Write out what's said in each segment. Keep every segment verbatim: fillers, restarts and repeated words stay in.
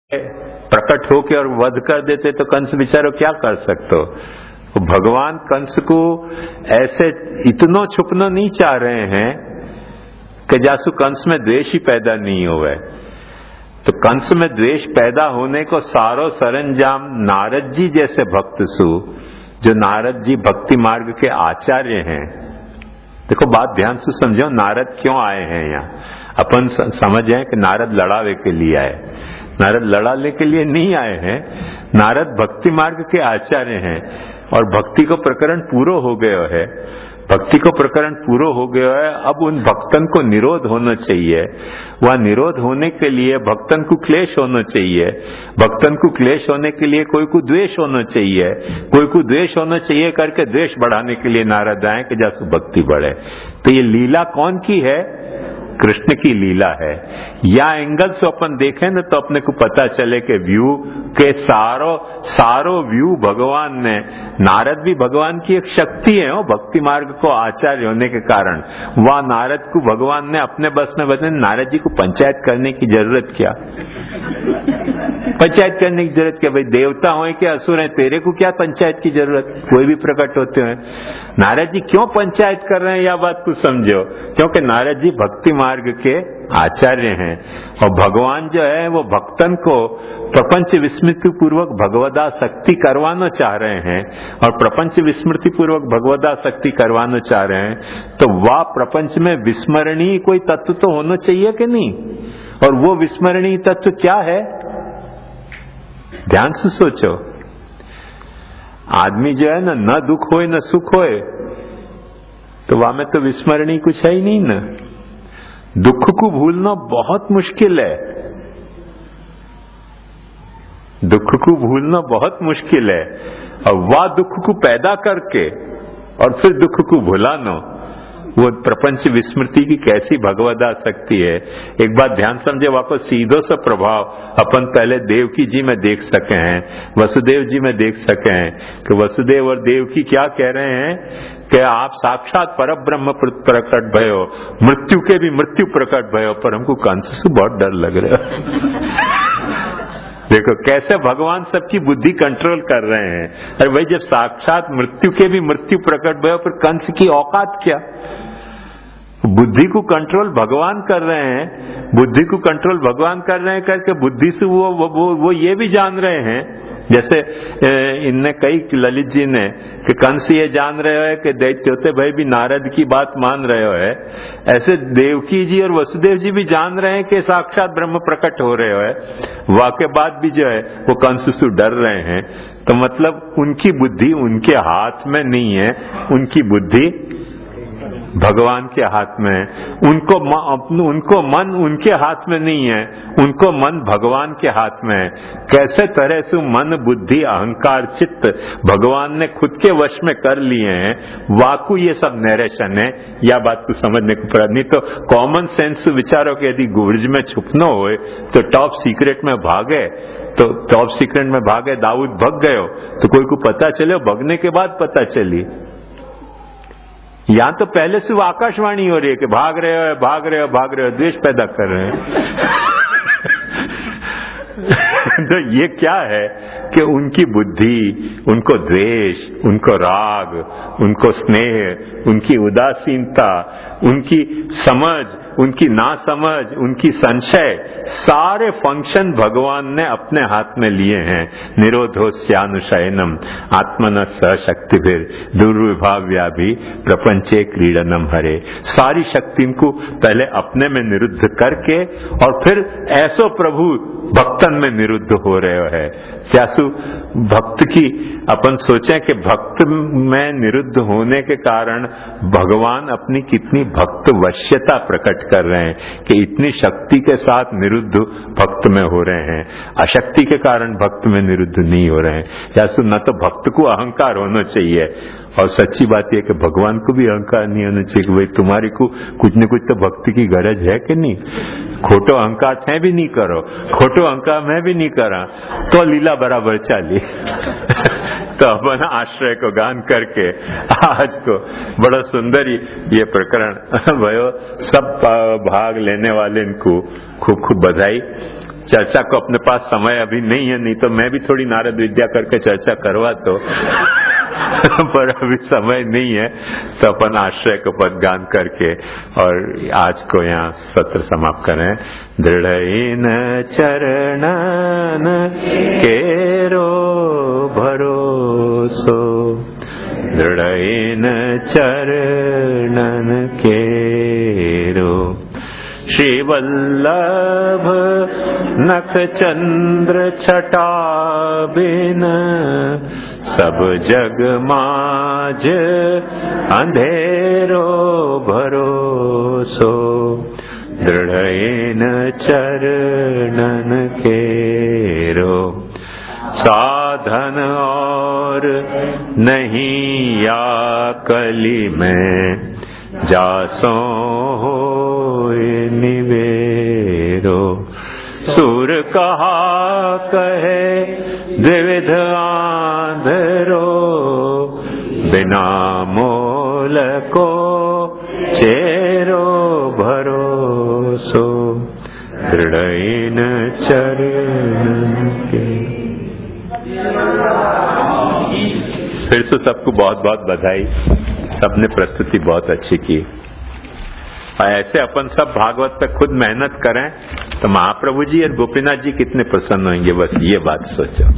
प्रकट होके और वध कर देते तो कंस बेचारो क्या कर सकते हो। तो भगवान कंस को ऐसे इतनो छुपना नहीं चाह रहे हैं कि जासु कंस में द्वेष ही पैदा नहीं हुए। तो कंस में द्वेष पैदा होने को सारो सरंजाम नारद जी जैसे भक्त सु, जो नारद जी भक्ति मार्ग के आचार्य हैं। देखो बात ध्यान से समझो, नारद क्यों आए हैं यहाँ। अपन समझ जाए कि नारद लड़ावे के लिए आए, नारद लड़ाने के लिए नहीं आए हैं। नारद भक्ति मार्ग के आचार्य हैं और भक्ति को प्रकरण पूरा हो गया है, भक्ति को प्रकरण पूरा हो गया है। अब उन भक्तन को निरोध होना चाहिए। वह निरोध होने के लिए भक्तन को क्लेश होना चाहिए, भक्तन को क्लेश होने के लिए कोई को द्वेष होना चाहिए, कोई को द्वेष होना चाहिए करके द्वेष बढ़ाने के लिए नारद आए कि जैसे भक्ति बढ़े। तो ये लीला कौन की है? कृष्ण की लीला है। या एंगल से अपन देखें ना तो अपने को पता चले कि व्यू के सारो सारो व्यू भगवान ने, नारद भी भगवान की एक शक्ति है हो, भक्ति मार्ग को आचार्य होने के कारण वह नारद को भगवान ने अपने बस में बदले। नारद जी को पंचायत करने की जरूरत क्या? पंचायत करने की जरूरत क्या? भाई देवता हो क्या असुर है, तेरे को क्या पंचायत की जरूरत? कोई भी प्रकट होते हैं। नारद जी क्यों पंचायत कर रहे हैं यह बात को समझो, क्योंकि नारद जी भक्ति मार्ग के आचार्य हैं और भगवान जो है वो भक्तन को प्रपंच विस्मृति पूर्वक भगवदा शक्ति करवाना चाह रहे हैं। और प्रपंच विस्मृति पूर्वक भगवदा शक्ति करवाना चाह रहे हैं तो वह प्रपंच में विस्मरणीय कोई तत्व तो होना चाहिए कि नहीं। और वो विस्मरणीय तत्व क्या है? ध्यान से सोचो। आदमी जो है ना, न दुख होए न सुख होए, तो वहां में तो विस्मरणीय कुछ है ही नहीं ना। दुख को भूलना बहुत मुश्किल है, दुख को भूलना बहुत मुश्किल है। और वह दुख को पैदा करके और फिर दुख को भुलाना, वो प्रपंच विस्मृति की कैसी भगवदा शक्ति है। एक बात ध्यान समझे, वापस सीधो सा प्रभाव अपन पहले देवकी जी में देख सके हैं, वसुदेव जी में देख सके हैं कि वसुदेव और देवकी क्या कह रहे हैं कि आप साक्षात परब्रह्म प्रकट भयो, मृत्यु के भी मृत्यु प्रकट भयो, पर हमको कंस से बहुत डर लग रहा है। देखो कैसे भगवान सबकी बुद्धि कंट्रोल कर रहे हैं। अरे भाई जब साक्षात मृत्यु के भी मृत्यु प्रकट भयो, फिर कंस की औकात क्या? बुद्धि को कंट्रोल भगवान कर रहे हैं, बुद्धि को कंट्रोल भगवान कर रहे हैं करके बुद्धि से वो वो वो, वो ये भी जान रहे हैं, जैसे इनने कई ललित जी ने कि कंस ये जान रहे हो कि दैत्योते भाई भी नारद की बात मान रहे हो है, ऐसे देवकी जी और वसुदेव जी भी जान रहे हैं कि साक्षात ब्रह्म प्रकट हो रहे हो। वाके बाद भी जो है वो कंस से डर रहे हैं। तो मतलब उनकी बुद्धि उनके हाथ में नहीं है, उनकी बुद्धि भगवान के हाथ में है। उनको उनको मन उनके हाथ में नहीं है, उनको मन भगवान के हाथ में है। कैसे तरह से मन बुद्धि अहंकार चित्त भगवान ने खुद के वश में कर लिए हैं, वाकु ये सब नरेशन है। या बात को समझने को पड़ा। नहीं तो कॉमन सेंस विचारों के यदि गुर्ज में छुपना हो तो टॉप सीक्रेट में भागे, तो टॉप सीक्रेट में भागे दाऊद भग गए हो तो कोई को पता चले, भगने के बाद पता चली। यहां तो पहले से वो आकाशवाणी हो रही है कि भाग रहे हो भाग रहे हो भाग रहे हो, द्वेष पैदा कर रहे हैं। तो ये क्या है कि उनकी बुद्धि, उनको द्वेष, उनको राग, उनको स्नेह, उनकी उदासीनता, उनकी समझ, उनकी नासमझ, उनकी संशय, सारे फंक्शन भगवान ने अपने हाथ में लिए हैं। निरोधोस्यानुशयनम आत्मन सशक्तिभिर दुर्विभाव्याभि प्रपंचे क्रीडनम हरे। सारी शक्ति को पहले अपने में निरुद्ध करके और फिर ऐसो प्रभु भक्तन में निरुद्ध हो रहे है। स्यासु भक्त की अपन सोचें कि भक्त में निरुद्ध होने के कारण भगवान अपनी कितनी भक्त वश्यता प्रकट कर रहे हैं कि इतनी शक्ति के साथ निरुद्ध भक्त में हो रहे हैं, अशक्ति के कारण भक्त में निरुद्ध नहीं हो रहे हैं। स्यासु न तो भक्त को अहंकार होना चाहिए, और सच्ची बात यह कि भगवान को भी अहंकार नहीं होना चाहिए कि भाई तुम्हारी को कुछ न कुछ तो भक्ति की गरज है कि नहीं। खोटो अहंकार मैं भी नहीं करो, खोटो अहंकार मैं भी नहीं करा तो लीला बराबर चाली। तो अपन आश्रय को गान करके आज को बड़ा सुंदर ये प्रकरण भयो। सब भाग लेने वाले इनको खूब खूब बधाई। चर्चा को अपने पास समय अभी नहीं है, नहीं तो मैं भी थोड़ी नारद विद्या करके चर्चा करवा तो पर अभी समय नहीं है, तो अपन आश्रय को पद गान करके और आज को यहाँ सत्र समाप्त करें। दृढ़ चरणन केरो भरोसो, दृढ़ चरणन केरो, श्री वल्लभ नख चंद्र छटा बिन, सब जग माज अंधेरो भरोसो, दृढ़ चरणन केरो। साधन और नहीं या कली में, जासो होए निवेरो, सूर कहा कहे द्विविध आंधरो, बिना मोल को चेरो भरोसो, दृढ़ चरण के। फिर से सबको बहुत बहुत बधाई, सबने प्रस्तुति बहुत अच्छी की। और ऐसे अपन सब भागवत पे खुद मेहनत करें तो महाप्रभु जी और गोपीनाथ जी कितने प्रसन्न होंगे, बस ये बात सोचो।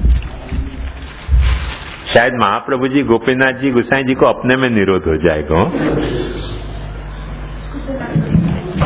शायद महाप्रभु जी गोपीनाथ जी गोसाई जी को अपने में निरोध हो जाएगा।